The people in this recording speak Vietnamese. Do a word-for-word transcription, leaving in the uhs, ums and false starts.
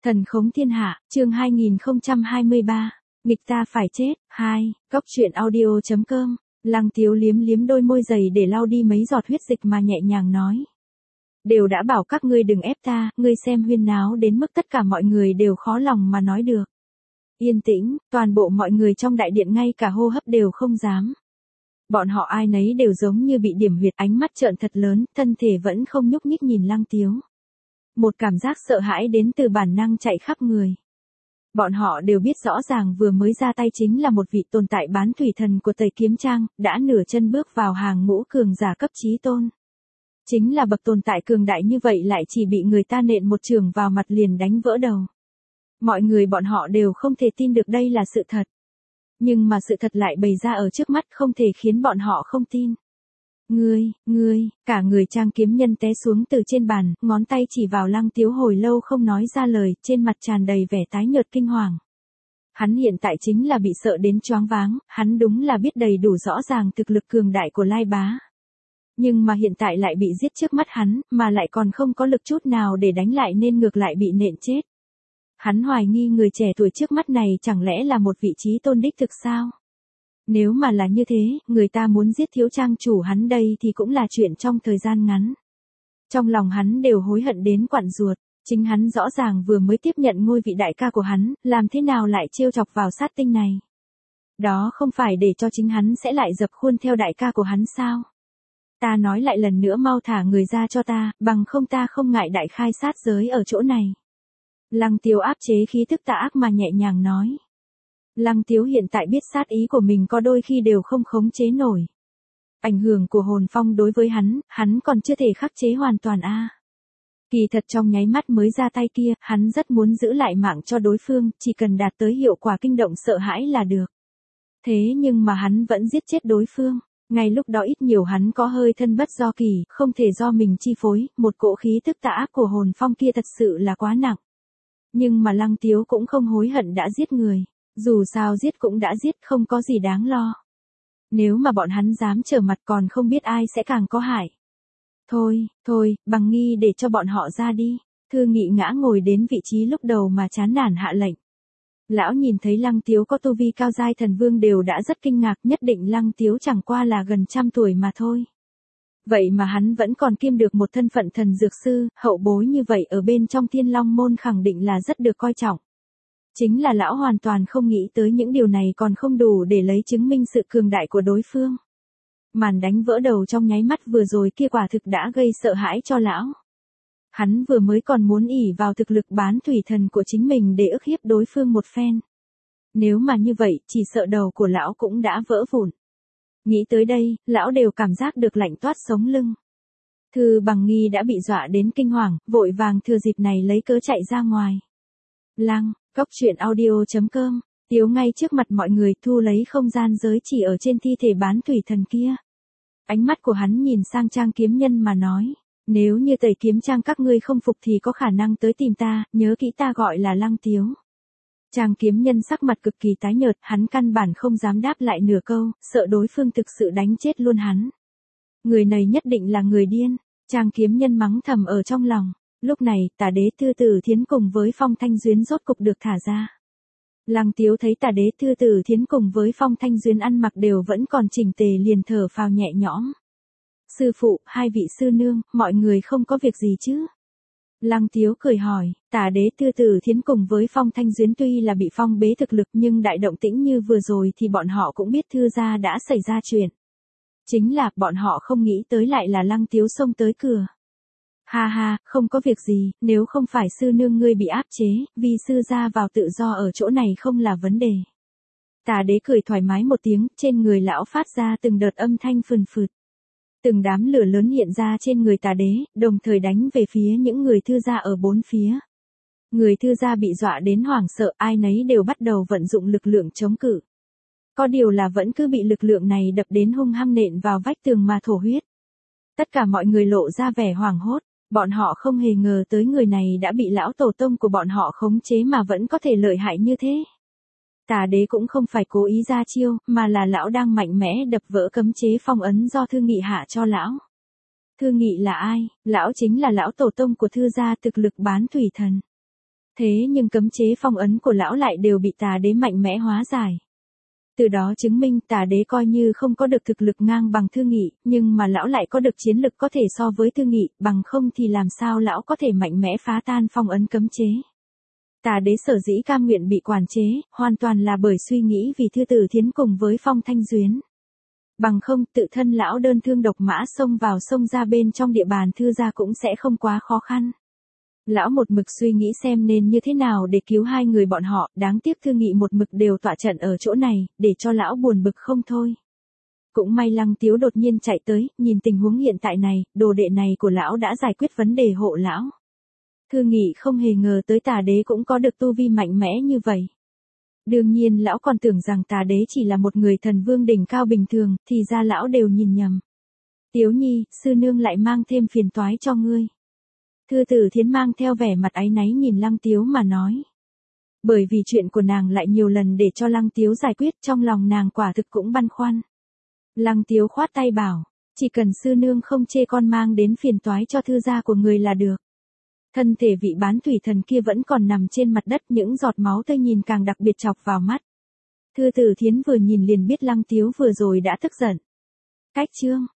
Thần khống thiên hạ, chương hai nghìn không trăm hai mươi ba. Nghịch ta phải chết. hai. Cốc truyện audio chấm com. Lăng Tiếu liếm liếm đôi môi dày để lau đi mấy giọt huyết dịch mà nhẹ nhàng nói. Đều đã bảo các ngươi đừng ép ta, ngươi xem huyên náo đến mức tất cả mọi người đều khó lòng mà nói được. Yên tĩnh, toàn bộ mọi người trong đại điện ngay cả hô hấp đều không dám. Bọn họ ai nấy đều giống như bị điểm huyệt, ánh mắt trợn thật lớn, thân thể vẫn không nhúc nhích nhìn Lăng Tiếu. Một cảm giác sợ hãi đến từ bản năng chạy khắp người. Bọn họ đều biết rõ ràng vừa mới ra tay chính là một vị tồn tại bán thủy thần của Tây Kiếm Trang, đã nửa chân bước vào hàng ngũ cường giả cấp chí tôn. Chính là bậc tồn tại cường đại như vậy lại chỉ bị người ta nện một chưởng vào mặt liền đánh vỡ đầu. Mọi người bọn họ đều không thể tin được đây là sự thật. Nhưng mà sự thật lại bày ra ở trước mắt không thể khiến bọn họ không tin. Ngươi, ngươi, cả người Trang kiếm nhân té xuống từ trên bàn, ngón tay chỉ vào Lăng Tiếu hồi lâu không nói ra lời, trên mặt tràn đầy vẻ tái nhợt kinh hoàng. Hắn hiện tại chính là bị sợ đến choáng váng, hắn đúng là biết đầy đủ rõ ràng thực lực cường đại của Lai Bá. Nhưng mà hiện tại lại bị giết trước mắt hắn, mà lại còn không có lực chút nào để đánh lại nên ngược lại bị nện chết. Hắn hoài nghi người trẻ tuổi trước mắt này chẳng lẽ là một vị trí tôn đích thực sao? Nếu mà là như thế, người ta muốn giết thiếu trang chủ hắn đây thì cũng là chuyện trong thời gian ngắn. Trong lòng hắn đều hối hận đến quặn ruột, chính hắn rõ ràng vừa mới tiếp nhận ngôi vị đại ca của hắn, làm thế nào lại trêu chọc vào sát tinh này. Đó không phải để cho chính hắn sẽ lại dập khuôn theo đại ca của hắn sao? Ta nói lại lần nữa mau thả người ra cho ta, bằng không ta không ngại đại khai sát giới ở chỗ này. Lăng Tiếu áp chế khí tức tà ác mà nhẹ nhàng nói. Lăng Tiếu hiện tại biết sát ý của mình có đôi khi đều không khống chế nổi. Ảnh hưởng của hồn phong đối với hắn, hắn còn chưa thể khắc chế hoàn toàn a. À. Kỳ thật trong nháy mắt mới ra tay kia, hắn rất muốn giữ lại mạng cho đối phương, chỉ cần đạt tới hiệu quả kinh động sợ hãi là được. Thế nhưng mà hắn vẫn giết chết đối phương. Ngay lúc đó ít nhiều hắn có hơi thân bất do kỳ, không thể do mình chi phối, một cỗ khí tức tà ác của hồn phong kia thật sự là quá nặng. Nhưng mà Lăng Tiếu cũng không hối hận đã giết người. Dù sao giết cũng đã giết, không có gì đáng lo. Nếu mà bọn hắn dám trở mặt còn không biết ai sẽ càng có hại. Thôi, thôi, Bằng Nghi để cho bọn họ ra đi. Thư Nghị ngã ngồi đến vị trí lúc đầu mà chán nản hạ lệnh. Lão nhìn thấy Lăng Tiếu có tu vi cao giai thần vương đều đã rất kinh ngạc, nhất định Lăng Tiếu chẳng qua là gần trăm tuổi mà thôi. Vậy mà hắn vẫn còn kiêm được một thân phận thần dược sư, hậu bối như vậy ở bên trong Thiên Long môn khẳng định là rất được coi trọng. Chính là lão hoàn toàn không nghĩ tới những điều này còn không đủ để lấy chứng minh sự cường đại của đối phương. Màn đánh vỡ đầu trong nháy mắt vừa rồi kia quả thực đã gây sợ hãi cho lão. Hắn vừa mới còn muốn ỷ vào thực lực bán thủy thần của chính mình để ức hiếp đối phương một phen. Nếu mà như vậy, chỉ sợ đầu của lão cũng đã vỡ vụn. Nghĩ tới đây, lão đều cảm giác được lạnh toát sống lưng. Thư Bằng Nghi đã bị dọa đến kinh hoàng, vội vàng thừa dịp này lấy cớ chạy ra ngoài. Lăng, Cốc truyện audio chấm com, Tiếu ngay trước mặt mọi người thu lấy không gian giới chỉ ở trên thi thể bán thủy thần kia. Ánh mắt của hắn nhìn sang Trang kiếm nhân mà nói, nếu như Tây Kiếm Trang các ngươi không phục thì có khả năng tới tìm ta, nhớ kỹ ta gọi là Lăng Tiếu. Trang kiếm nhân sắc mặt cực kỳ tái nhợt, hắn căn bản không dám đáp lại nửa câu, sợ đối phương thực sự đánh chết luôn hắn. Người này nhất định là người điên, Trang kiếm nhân mắng thầm ở trong lòng. Lúc này, Tà Đế Thư Tử Thiến cùng với Phong Thanh Duyến rốt cục được thả ra. Lăng Tiếu thấy Tà Đế Thư Tử Thiến cùng với Phong Thanh Duyến ăn mặc đều vẫn còn chỉnh tề liền thở phào nhẹ nhõm. Sư phụ, hai vị sư nương, mọi người không có việc gì chứ? Lăng Tiếu cười hỏi, Tà Đế Thư Tử Thiến cùng với Phong Thanh Duyến tuy là bị phong bế thực lực nhưng đại động tĩnh như vừa rồi thì bọn họ cũng biết Thư gia đã xảy ra chuyện. Chính là, bọn họ không nghĩ tới lại là Lăng Tiếu xông tới cửa. Ha ha, không có việc gì, nếu không phải sư nương ngươi bị áp chế, vì sư ra vào tự do ở chỗ này không là vấn đề. Tà Đế cười thoải mái một tiếng, trên người lão phát ra từng đợt âm thanh phừng phụt. Từng đám lửa lớn hiện ra trên người Tà Đế, đồng thời đánh về phía những người Thư gia ở bốn phía. Người Thư gia bị dọa đến hoảng sợ, ai nấy đều bắt đầu vận dụng lực lượng chống cự. Có điều là vẫn cứ bị lực lượng này đập đến hung hăng nện vào vách tường mà thổ huyết. Tất cả mọi người lộ ra vẻ hoảng hốt. Bọn họ không hề ngờ tới người này đã bị lão tổ tông của bọn họ khống chế mà vẫn có thể lợi hại như thế. Tà Đế cũng không phải cố ý ra chiêu, mà là lão đang mạnh mẽ đập vỡ cấm chế phong ấn do Thư Nghị hạ cho lão. Thư Nghị là ai? Lão chính là lão tổ tông của Thư gia, thực lực bán thủy thần. Thế nhưng cấm chế phong ấn của lão lại đều bị tà đế mạnh mẽ hóa giải. Từ đó chứng minh tà đế coi như không có được thực lực ngang bằng Thư Nghị, nhưng mà lão lại có được chiến lực có thể so với Thư Nghị, bằng không thì làm sao lão có thể mạnh mẽ phá tan phong ấn cấm chế. Tà đế sở dĩ cam nguyện bị quản chế, hoàn toàn là bởi suy nghĩ vì Thư Tử Thiến cùng với Phong Thanh Duyến. Bằng không, tự thân lão đơn thương độc mã xông vào sông ra bên trong địa bàn Thư gia cũng sẽ không quá khó khăn. Lão một mực suy nghĩ xem nên như thế nào để cứu hai người bọn họ, đáng tiếc Thư Nghị một mực đều tọa trận ở chỗ này, để cho lão buồn bực không thôi. Cũng may Lăng Tiếu đột nhiên chạy tới, nhìn tình huống hiện tại này, đồ đệ này của lão đã giải quyết vấn đề hộ lão. Thư Nghị không hề ngờ tới tà đế cũng có được tu vi mạnh mẽ như vậy. Đương nhiên lão còn tưởng rằng tà đế chỉ là một người thần vương đỉnh cao bình thường, thì ra lão đều nhìn nhầm. Tiếu Nhi, sư nương lại mang thêm phiền toái cho ngươi. Thư Tử Thiến mang theo vẻ mặt áy náy nhìn Lăng Tiếu mà nói. Bởi vì chuyện của nàng lại nhiều lần để cho Lăng Tiếu giải quyết, trong lòng nàng quả thực cũng băn khoăn. Lăng Tiếu khoát tay bảo, chỉ cần sư nương không chê con mang đến phiền toái cho thư gia của người là được. Thân thể vị bán thủy thần kia vẫn còn nằm trên mặt đất, những giọt máu tươi nhìn càng đặc biệt chọc vào mắt. Thư Tử Thiến vừa nhìn liền biết Lăng Tiếu vừa rồi đã tức giận. Cách chương